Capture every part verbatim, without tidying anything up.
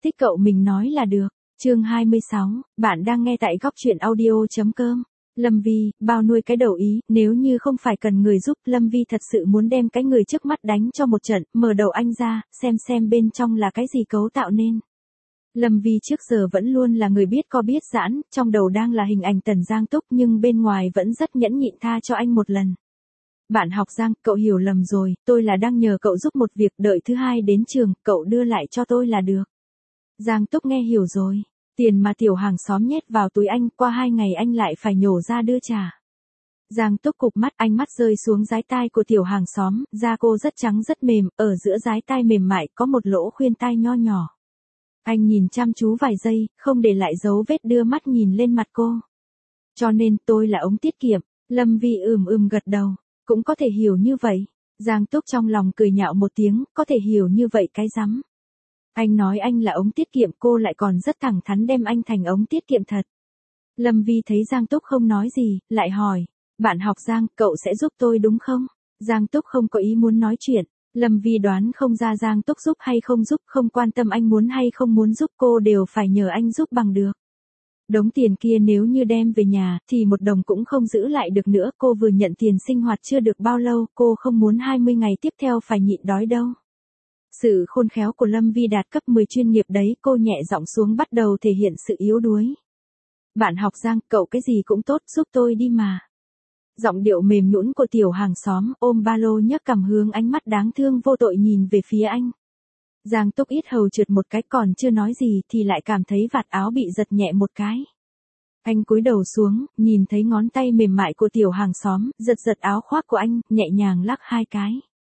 Thích cậu mình nói là được. Chương hai mươi sáu, bạn đang nghe tại góc truyện audio.com. Lâm Vi, bao nuôi cái đầu ý, nếu như không phải cần người giúp, Lâm Vi thật sự muốn đem cái người trước mắt đánh cho một trận, mở đầu anh ra, xem xem bên trong là cái gì cấu tạo nên. Lâm Vi trước giờ vẫn luôn là người biết co biết giãn, trong đầu đang là hình ảnh Tần Giang Túc nhưng bên ngoài vẫn rất nhẫn nhịn tha cho anh một lần. Bạn học Giang, cậu hiểu lầm rồi, tôi là đang nhờ cậu giúp một việc, đợi thứ hai đến trường, cậu đưa lại cho tôi là được. Giang Túc nghe hiểu rồi. Tiền mà tiểu hàng xóm nhét vào túi anh, qua hai ngày anh lại phải nhổ ra đưa trả. Giang Túc cụp mắt, ánh mắt rơi xuống dái tai của tiểu hàng xóm, da cô rất trắng rất mềm, ở giữa dái tai mềm mại có một lỗ khuyên tai nho nhỏ. Anh nhìn chăm chú vài giây, không để lại dấu vết đưa mắt nhìn lên mặt cô. Cho nên tôi là ống tiết kiệm. Lâm Vi ừm ừm gật đầu, cũng có thể hiểu như vậy. Giang Túc trong lòng cười nhạo một tiếng, có thể hiểu như vậy cái rắm. Anh nói anh là ống tiết kiệm, cô lại còn rất thẳng thắn đem anh thành ống tiết kiệm thật. Lâm Vi thấy Giang Túc không nói gì, lại hỏi, bạn học Giang, cậu sẽ giúp tôi đúng không? Giang Túc không có ý muốn nói chuyện. Lâm Vi đoán không ra Giang Túc giúp hay không giúp, không quan tâm anh muốn hay không muốn giúp, cô đều phải nhờ anh giúp bằng được. Đống tiền kia nếu như đem về nhà, thì một đồng cũng không giữ lại được nữa, cô vừa nhận tiền sinh hoạt chưa được bao lâu, cô không muốn hai mươi ngày tiếp theo phải nhịn đói đâu. Sự khôn khéo của Lâm Vi đạt cấp mười chuyên nghiệp đấy, cô nhẹ giọng xuống bắt đầu thể hiện sự yếu đuối. Bạn học Giang, cậu cái gì cũng tốt, giúp tôi đi mà. Giọng điệu mềm nhũn của tiểu hàng xóm, ôm ba lô nhấc cằm hướng ánh mắt đáng thương vô tội nhìn về phía anh. Giang Túc yết hầu trượt một cái, còn chưa nói gì thì lại cảm thấy vạt áo bị giật nhẹ một cái. Anh cúi đầu xuống, nhìn thấy ngón tay mềm mại của tiểu hàng xóm, giật giật áo khoác của anh, nhẹ nhàng lắc hai cái.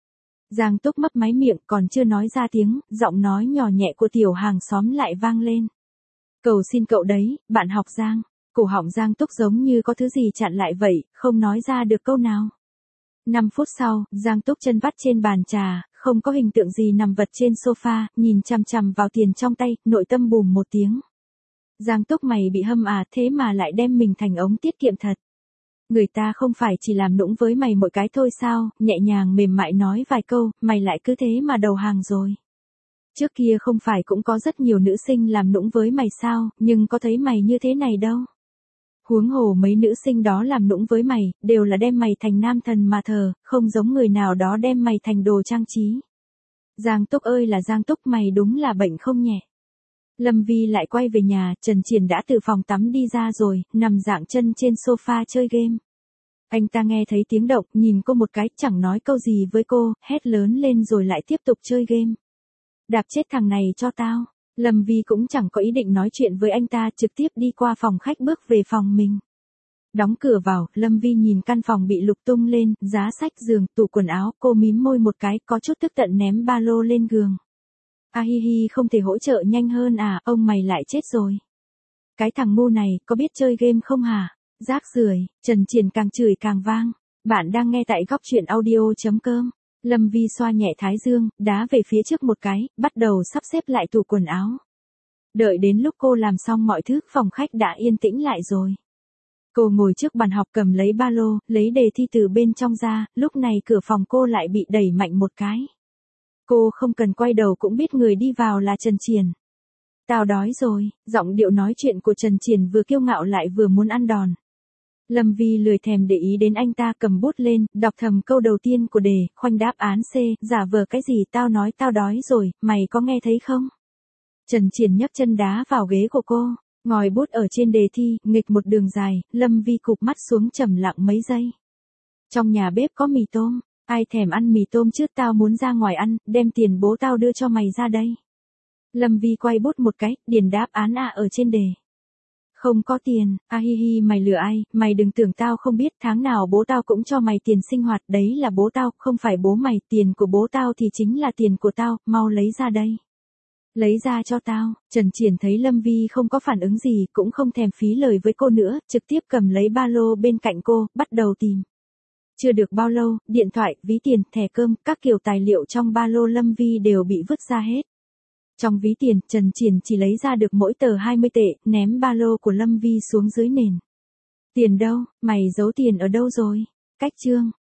Giang Túc mấp máy miệng, còn chưa nói ra tiếng, giọng nói nhỏ nhẹ của tiểu hàng xóm lại vang lên. Cầu xin cậu đấy, bạn học Giang. Cổ họng Giang Túc giống như có thứ gì chặn lại vậy, không nói ra được câu nào. Năm phút sau, Giang Túc chân vắt trên bàn trà, không có hình tượng gì nằm vật trên sofa, nhìn chằm chằm vào tiền trong tay, nội tâm bùm một tiếng. Giang Túc mày bị hâm à, thế mà lại đem mình thành ống tiết kiệm thật. Người ta không phải chỉ làm nũng với mày một cái thôi sao, nhẹ nhàng mềm mại nói vài câu, mày lại cứ thế mà đầu hàng rồi. Trước kia không phải cũng có rất nhiều nữ sinh làm nũng với mày sao, nhưng có thấy mày như thế này đâu. Huống hồ mấy nữ sinh đó làm nũng với mày, đều là đem mày thành nam thần mà thờ, không giống người nào đó đem mày thành đồ trang trí. Giang Túc ơi là Giang Túc, mày đúng là bệnh không nhẹ. Lâm Vi lại quay về nhà, Trần Triển đã từ phòng tắm đi ra rồi, nằm dạng chân trên sofa chơi game. Anh ta nghe thấy tiếng động, nhìn cô một cái, chẳng nói câu gì với cô, hét lớn lên rồi lại tiếp tục chơi game. Đạp chết thằng này cho tao. Lâm Vi cũng chẳng có ý định nói chuyện với anh ta, trực tiếp đi qua phòng khách bước về phòng mình. Đóng cửa vào, Lâm Vi nhìn căn phòng bị lục tung lên, giá sách, giường, tủ quần áo, cô mím môi một cái, có chút tức tận ném ba lô lên giường. A hi hi, không thể hỗ trợ nhanh hơn à, ông mày lại chết rồi. Cái thằng ngu này, có biết chơi game không hả? Rác rưởi. Trần Triển càng chửi càng vang. Bạn đang nghe tại góc truyện audio.com. Lâm Vi xoa nhẹ thái dương, đá về phía trước một cái, bắt đầu sắp xếp lại tủ quần áo. Đợi đến lúc cô làm xong mọi thứ, phòng khách đã yên tĩnh lại rồi. Cô ngồi trước bàn học cầm lấy ba lô, lấy đề thi từ bên trong ra, lúc này cửa phòng cô lại bị đẩy mạnh một cái. Cô không cần quay đầu cũng biết người đi vào là Trần Triển. Tao đói rồi, giọng điệu nói chuyện của Trần Triển vừa kiêu ngạo lại vừa muốn ăn đòn. Lâm Vi lười thèm để ý đến anh ta, cầm bút lên, đọc thầm câu đầu tiên của đề, khoanh đáp án C, giả vờ cái gì, tao nói tao đói rồi, mày có nghe thấy không? Trần Triển nhấc chân đá vào ghế của cô, ngòi bút ở trên đề thi, nghịch một đường dài, Lâm Vi cụp mắt xuống trầm lặng mấy giây. Trong nhà bếp có mì tôm, ai thèm ăn mì tôm chứ, tao muốn ra ngoài ăn, đem tiền bố tao đưa cho mày ra đây. Lâm Vi quay bút một cái, điền đáp án A ở trên đề. Không có tiền, a hi hi, mày lừa ai, mày đừng tưởng tao không biết, tháng nào bố tao cũng cho mày tiền sinh hoạt, đấy là bố tao, không phải bố mày, tiền của bố tao thì chính là tiền của tao, mau lấy ra đây. Lấy ra cho tao. Trần Triển thấy Lâm Vi không có phản ứng gì, cũng không thèm phí lời với cô nữa, trực tiếp cầm lấy ba lô bên cạnh cô, bắt đầu tìm. Chưa được bao lâu, điện thoại, ví tiền, thẻ cơm, các kiểu tài liệu trong ba lô Lâm Vi đều bị vứt ra hết. Trong ví tiền, Trần Triển chỉ lấy ra được mỗi tờ hai mươi tệ, ném ba lô của Lâm Vi xuống dưới nền. Tiền đâu, mày giấu tiền ở đâu rồi? Cách chương.